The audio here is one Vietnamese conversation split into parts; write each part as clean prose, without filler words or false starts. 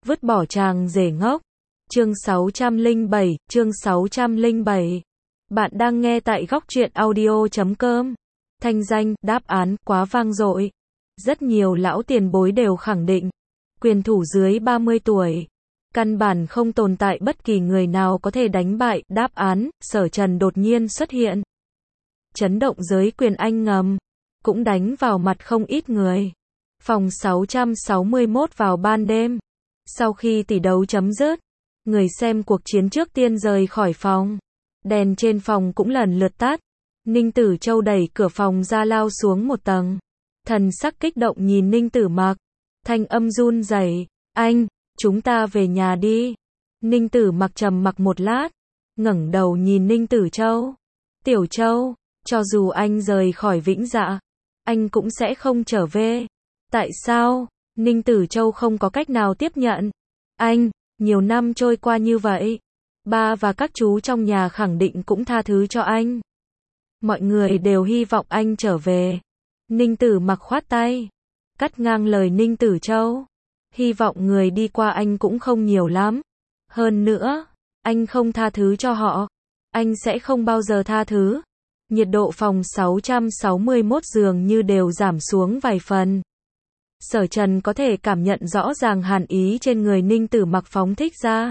Vứt bỏ chàng rể ngốc. Chương 607, chương 607. Bạn đang nghe tại góc truyện audio.com. Thanh danh, đáp án, quá vang dội. Rất nhiều lão tiền bối đều khẳng định, quyền thủ dưới 30 tuổi, căn bản không tồn tại bất kỳ người nào có thể đánh bại. Đáp án, Sở Trần đột nhiên xuất hiện. Chấn động giới quyền Anh ngầm, cũng đánh vào mặt không ít người. Phòng 661 vào ban đêm. Sau khi tỷ đấu chấm dứt, người xem cuộc chiến trước tiên rời khỏi phòng. Đèn trên phòng cũng lần lượt tắt. Ninh Tử Châu đẩy cửa phòng ra lao xuống một tầng. Thần sắc kích động nhìn Ninh Tử Mặc. Thanh âm run rẩy, "Anh, chúng ta về nhà đi." Ninh Tử Mặc trầm mặc một lát, ngẩng đầu nhìn Ninh Tử Châu. "Tiểu Châu, cho dù anh rời khỏi Vĩnh Dạ, anh cũng sẽ không trở về." "Tại sao?" Ninh Tử Châu không có cách nào tiếp nhận. "Anh, nhiều năm trôi qua như vậy, ba và các chú trong nhà khẳng định cũng tha thứ cho anh. Mọi người đều hy vọng anh trở về." Ninh Tử Mặc khoát tay, cắt ngang lời Ninh Tử Châu. "Hy vọng người đi qua anh cũng không nhiều lắm. Hơn nữa, anh không tha thứ cho họ, anh sẽ không bao giờ tha thứ." Nhiệt độ phòng 661 dường như đều giảm xuống vài phần. Sở Trần có thể cảm nhận rõ ràng hàn ý trên người Ninh Tử Mặc phóng thích ra.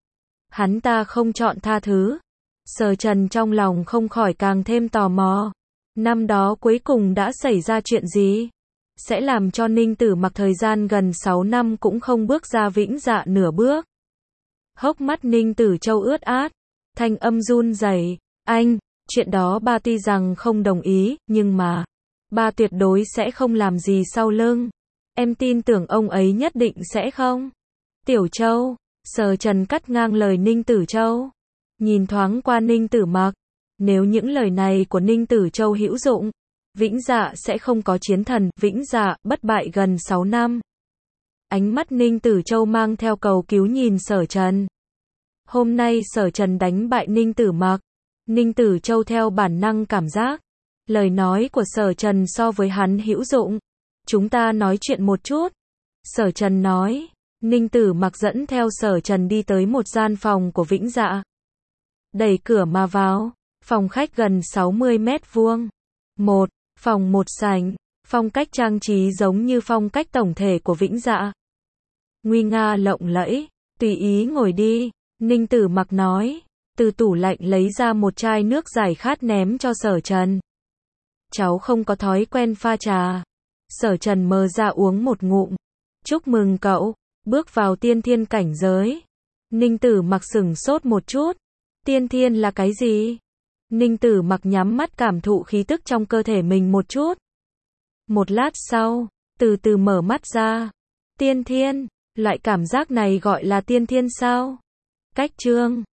Hắn ta không chọn tha thứ. Sở Trần trong lòng không khỏi càng thêm tò mò. Năm đó cuối cùng đã xảy ra chuyện gì? Sẽ làm cho Ninh Tử Mặc thời gian gần 6 năm cũng không bước ra Vĩnh Dạ nửa bước. Hốc mắt Ninh Tử Châu ướt át, thanh âm run rẩy, "Anh, chuyện đó ba tuy rằng không đồng ý, nhưng mà ba tuyệt đối sẽ không làm gì sau lưng. Em tin tưởng ông ấy nhất định sẽ không." "Tiểu Châu." Sở Trần cắt ngang lời Ninh Tử Châu. Nhìn thoáng qua Ninh Tử Mặc. Nếu những lời này của Ninh Tử Châu hữu dụng, Vĩnh Dạ sẽ không có chiến thần. Vĩnh Dạ bất bại gần 6 năm. Ánh mắt Ninh Tử Châu mang theo cầu cứu nhìn Sở Trần. Hôm nay Sở Trần đánh bại Ninh Tử Mặc. Ninh Tử Châu theo bản năng cảm giác lời nói của Sở Trần so với hắn hữu dụng. "Chúng ta nói chuyện một chút." Sở Trần nói. Ninh Tử Mặc dẫn theo Sở Trần đi tới một gian phòng của Vĩnh Dạ. Đẩy cửa mà vào. Phòng khách gần 60 mét vuông. Một phòng một sảnh. Phong cách trang trí giống như phong cách tổng thể của Vĩnh Dạ. Nguy nga lộng lẫy. "Tùy ý ngồi đi." Ninh Tử Mặc nói. Từ tủ lạnh lấy ra một chai nước giải khát ném cho Sở Trần. "Cháu không có thói quen pha trà." Sở Trần mờ ra uống một ngụm. "Chúc mừng cậu, bước vào tiên thiên cảnh giới." Ninh Tử Mặc sửng sốt một chút. "Tiên thiên là cái gì?" Ninh Tử Mặc nhắm mắt cảm thụ khí tức trong cơ thể mình một chút. Một lát sau, từ từ mở mắt ra. "Tiên thiên, loại cảm giác này gọi là tiên thiên sao?" Cách chương